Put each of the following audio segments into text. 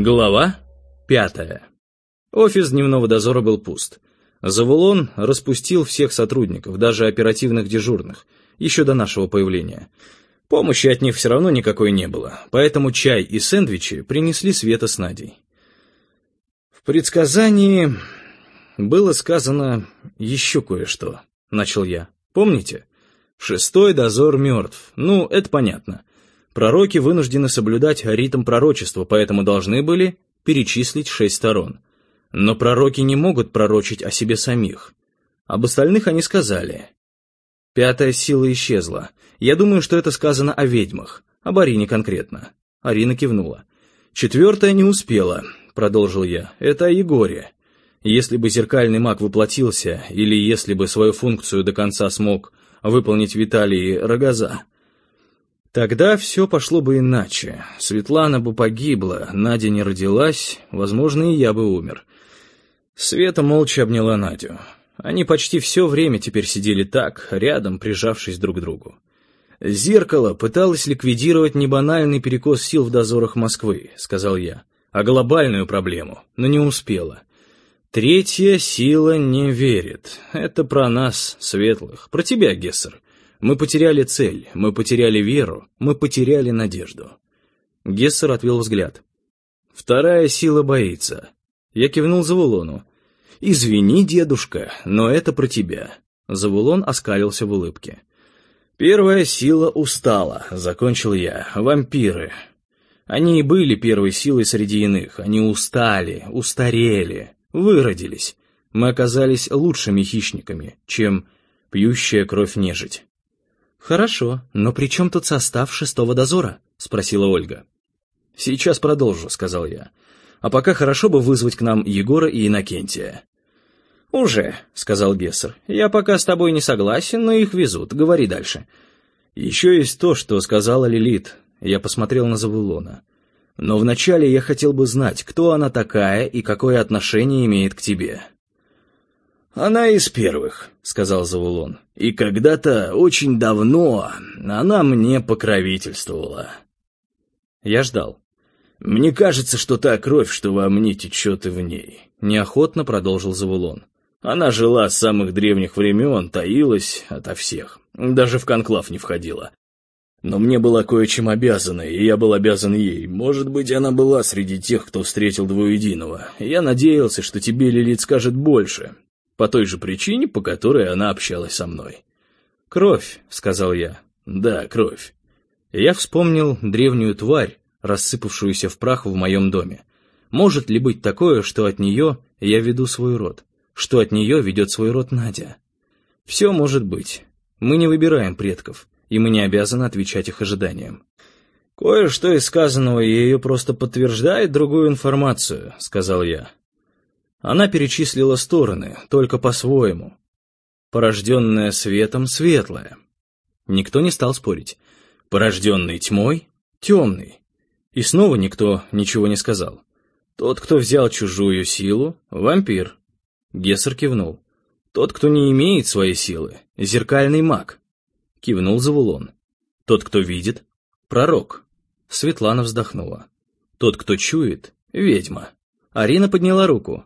Глава 5. Офис дневного дозора был пуст. Завулон распустил всех сотрудников, даже оперативных дежурных, еще до нашего появления. Помощи от них все равно никакой не было, поэтому чай и сэндвичи принесли Света с Надей. В предсказании было сказано еще кое-что, начал я. Помните? 6-й дозор мертв. Ну, это понятно. Пророки вынуждены соблюдать ритм пророчества, поэтому должны были перечислить 6 сторон. Но пророки не могут пророчить о себе самих. Об остальных они сказали. 5-я сила исчезла. Я думаю, что это сказано о ведьмах, об Арине конкретно. Арина кивнула. 4-я не успела, продолжил я. Это о Егоре. Если бы зеркальный маг воплотился, или если бы свою функцию до конца смог выполнить Виталий Рогоза, тогда все пошло бы иначе. Светлана бы погибла, Надя не родилась, возможно, и я бы умер. Света молча обняла Надю. Они почти все время теперь сидели так, рядом, прижавшись друг к другу. «Зеркало пыталось ликвидировать не банальный перекос сил в дозорах Москвы», — сказал я, — «а глобальную проблему, но не успела. 3-я сила не верит. Это про нас, светлых, про тебя, Гессер. Мы потеряли цель, мы потеряли веру, мы потеряли надежду». Гессер отвел взгляд. 2-я сила боится. Я кивнул Завулону. «Извини, дедушка, но это про тебя». Завулон оскалился в улыбке. 1-я сила устала, закончил я. Вампиры. Они и были первой силой среди иных. Они устали, устарели, выродились. Мы оказались лучшими хищниками, чем пьющая кровь нежить. «Хорошо, но при чем тут состав 6-го дозора?» — спросила Ольга. «Сейчас продолжу», — сказал я. «А пока хорошо бы вызвать к нам Егора и Иннокентия». «Уже», — сказал Гессер. «Я пока с тобой не согласен, но их везут. Говори дальше». «Еще есть то, что сказала Лилит». Я посмотрел на Завулона. «Но вначале я хотел бы знать, кто она такая и какое отношение имеет к тебе». «Она из первых», — сказал Завулон. «И когда-то, очень давно, она мне покровительствовала». Я ждал. «Мне кажется, что та кровь, что во мне, течет и в ней», — неохотно продолжил Завулон. «Она жила с самых древних времен, таилась ото всех, даже в конклав не входила. Но мне была кое-чем обязана, и я был обязан ей. Может быть, она была среди тех, кто встретил Двуединого. Я надеялся, что тебе Лилит скажет больше». По той же причине, по которой она общалась со мной. «Кровь», — сказал я. «Да, кровь». Я вспомнил древнюю тварь, рассыпавшуюся в прах в моем доме. Может ли быть такое, что от нее я веду свой род? Что от нее ведет свой род Надя? Все может быть. Мы не выбираем предков, и мы не обязаны отвечать их ожиданиям. «Кое-что из сказанного ее просто подтверждает другую информацию», — сказал я. Она перечислила стороны, только по-своему. Порожденная светом — светлая. Никто не стал спорить. Порожденный тьмой — темный. И снова никто ничего не сказал. Тот, кто взял чужую силу — вампир. Гессер кивнул. Тот, кто не имеет своей силы — зеркальный маг. Кивнул Завулон. Тот, кто видит — пророк. Светлана вздохнула. Тот, кто чует — ведьма. Арина подняла руку.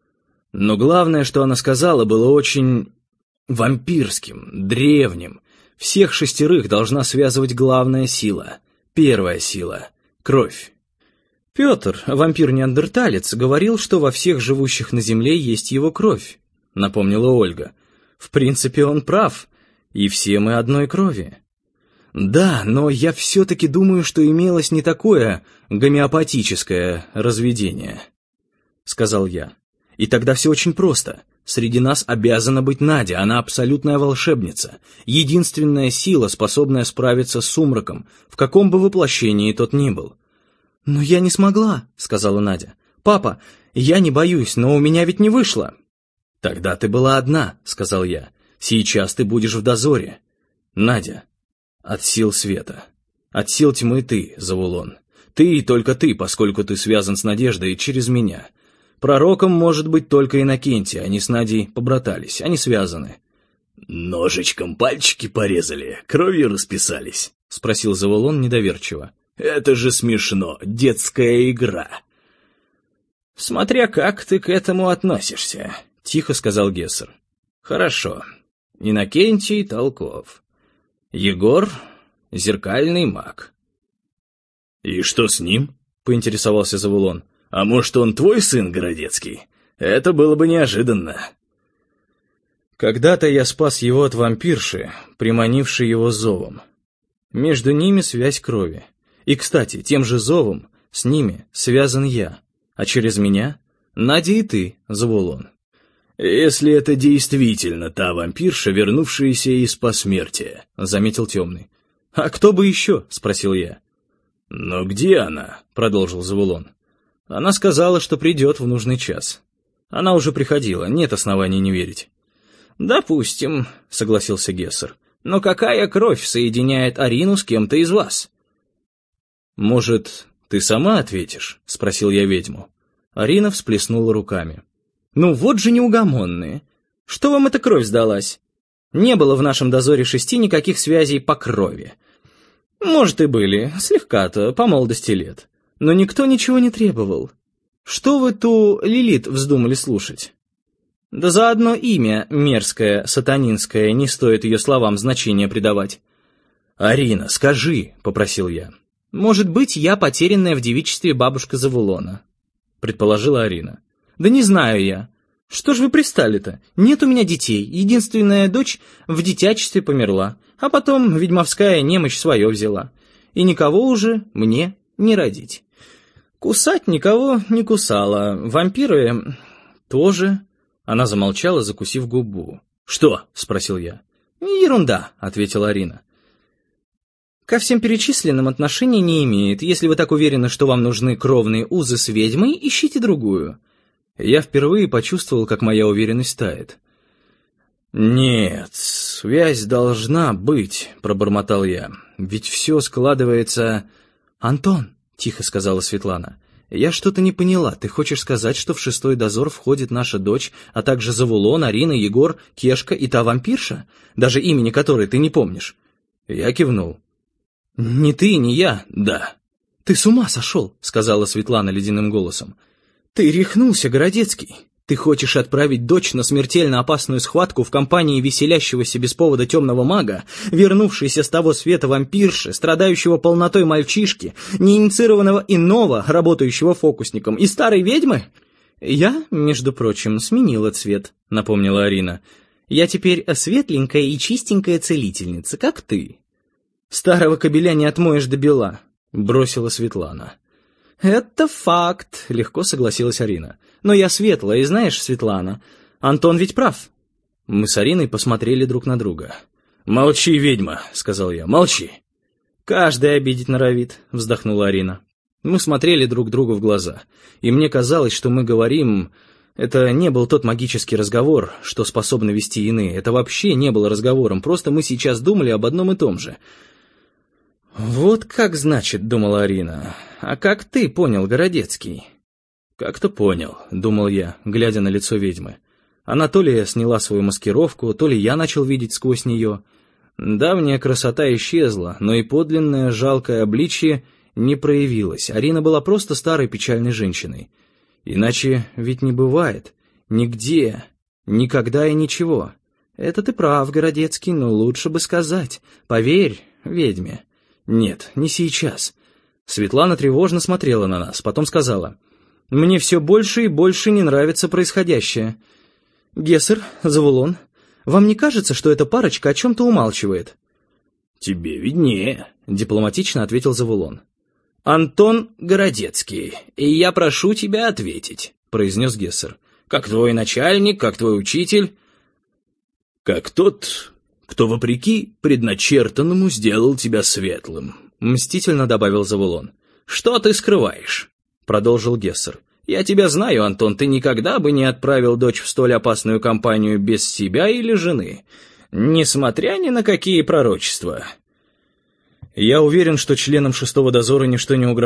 Но главное, что она сказала, было очень вампирским, древним. Всех 6 должна связывать главная сила, 1-я сила — кровь. Петр, вампир-неандерталец, говорил, что во всех живущих на земле есть его кровь, напомнила Ольга. В принципе, он прав, и все мы одной крови. Да, но я все-таки думаю, что имелось не такое гомеопатическое разведение, сказал я. И тогда все очень просто. Среди нас обязана быть Надя, она абсолютная волшебница, единственная сила, способная справиться с сумраком, в каком бы воплощении тот ни был. «Но я не смогла», — сказала Надя. «Папа, я не боюсь, но у меня ведь не вышло». «Тогда ты была одна», — сказал я. «Сейчас ты будешь в дозоре. Надя, от сил света. От сил тьмы ты, Завулон. Ты и только ты, поскольку ты связан с Надеждой через меня. Пророком может быть только Иннокентий, они с Надей побратались, они связаны». «Ножичком пальчики порезали, кровью расписались?» — спросил Завулон недоверчиво. «Это же смешно, детская игра». «Смотря как ты к этому относишься», — тихо сказал Гессер. «Хорошо. Иннокентий Толков. Егор — зеркальный маг». «И что с ним?» — поинтересовался Завулон. «А может, он твой сын, Городецкий? Это было бы неожиданно». Когда-то я спас его от вампирши, приманившей его зовом. Между ними связь крови. И, кстати, тем же зовом с ними связан я, а через меня Надя и ты, Завулон. «Если это действительно та вампирша, вернувшаяся из посмертия», — заметил Темный. «А кто бы еще?» — спросил я. «Но где она?» — продолжил Завулон. «Она сказала, что придет в нужный час. Она уже приходила, нет оснований не верить». «Допустим», — согласился Гессер. «Но какая кровь соединяет Арину с кем-то из вас?» «Может, ты сама ответишь?» — спросил я ведьму. Арина всплеснула руками. «Ну вот же неугомонные! Что вам эта кровь сдалась? Не было в нашем дозоре 6 никаких связей по крови. Может, и были, слегка-то, по молодости лет. Но никто ничего не требовал. Что вы ту Лилит вздумали слушать? Да за одно имя, мерзкое, сатанинское, не стоит ее словам значения придавать». «Арина, скажи», — попросил я. «Может быть, я потерянная в девичестве бабушка Завулона», — предположила Арина. «Да не знаю я. Что ж вы пристали-то? Нет у меня детей, единственная дочь в дитячестве померла, а потом ведьмовская немощь свое взяла. И никого уже мне не родить. Кусать никого не кусала, вампиры тоже». Она замолчала, закусив губу. «Что?» — спросил я. «Ерунда», — ответила Арина. «Ко всем перечисленным отношения не имеет. Если вы так уверены, что вам нужны кровные узы с ведьмой, ищите другую». Я впервые почувствовал, как моя уверенность тает. «Нет, связь должна быть», — пробормотал я. «Ведь все складывается...» «Антон», — тихо сказала Светлана, — «я что-то не поняла. Ты хочешь сказать, что в 6-й дозор входит наша дочь, а также Завулон, Арина, Егор, Кешка и та вампирша, даже имени которой ты не помнишь?» Я кивнул. «Не ты, не я, да». «Ты с ума сошел», — сказала Светлана ледяным голосом. «Ты рехнулся, Городецкий. Ты хочешь отправить дочь на смертельно опасную схватку в компании веселящегося без повода темного мага, вернувшейся с того света вампирши, страдающего полнотой мальчишки, неинициированного иного, работающего фокусником, и старой ведьмы?» «Я, между прочим, сменила цвет», — напомнила Арина. «Я теперь светленькая и чистенькая целительница, как ты». «Старого кобеля не отмоешь до бела», — бросила Светлана. «Это факт», — легко согласилась Арина. «Но я светлая, и знаешь, Светлана, Антон ведь прав». Мы с Ариной посмотрели друг на друга. «Молчи, ведьма», — сказал я, — «молчи». «Каждый обидеть норовит», — вздохнула Арина. Мы смотрели друг другу в глаза, и мне казалось, что мы говорим... Это не был тот магический разговор, что способны вести иные. Это вообще не было разговором, просто мы сейчас думали об одном и том же. «Вот как, значит, — думала Арина, — а как ты понял, Городецкий?» «Как-то понял», — думал я, глядя на лицо ведьмы. Она то ли сняла свою маскировку, то ли я начал видеть сквозь нее. Давняя красота исчезла, но и подлинное жалкое обличье не проявилось. Арина была просто старой печальной женщиной. Иначе ведь не бывает. Нигде, никогда и ничего. «Это ты прав, Городецкий, но лучше бы сказать. Поверь ведьме». «Нет, не сейчас». Светлана тревожно смотрела на нас, потом сказала: «Мне все больше и больше не нравится происходящее. Гессер, Завулон, вам не кажется, что эта парочка о чем-то умалчивает?» «Тебе виднее», — дипломатично ответил Завулон. «Антон Городецкий, и я прошу тебя ответить», — произнес Гессер. «Как твой начальник, как твой учитель». «Как тот, кто, вопреки предначертанному, сделал тебя светлым», — мстительно добавил Завулон. «Что ты скрываешь?» — продолжил Гессер. «Я тебя знаю, Антон, ты никогда бы не отправил дочь в столь опасную компанию без себя или жены, несмотря ни на какие пророчества». «Я уверен, что членам 6-го дозора ничто не угрожает».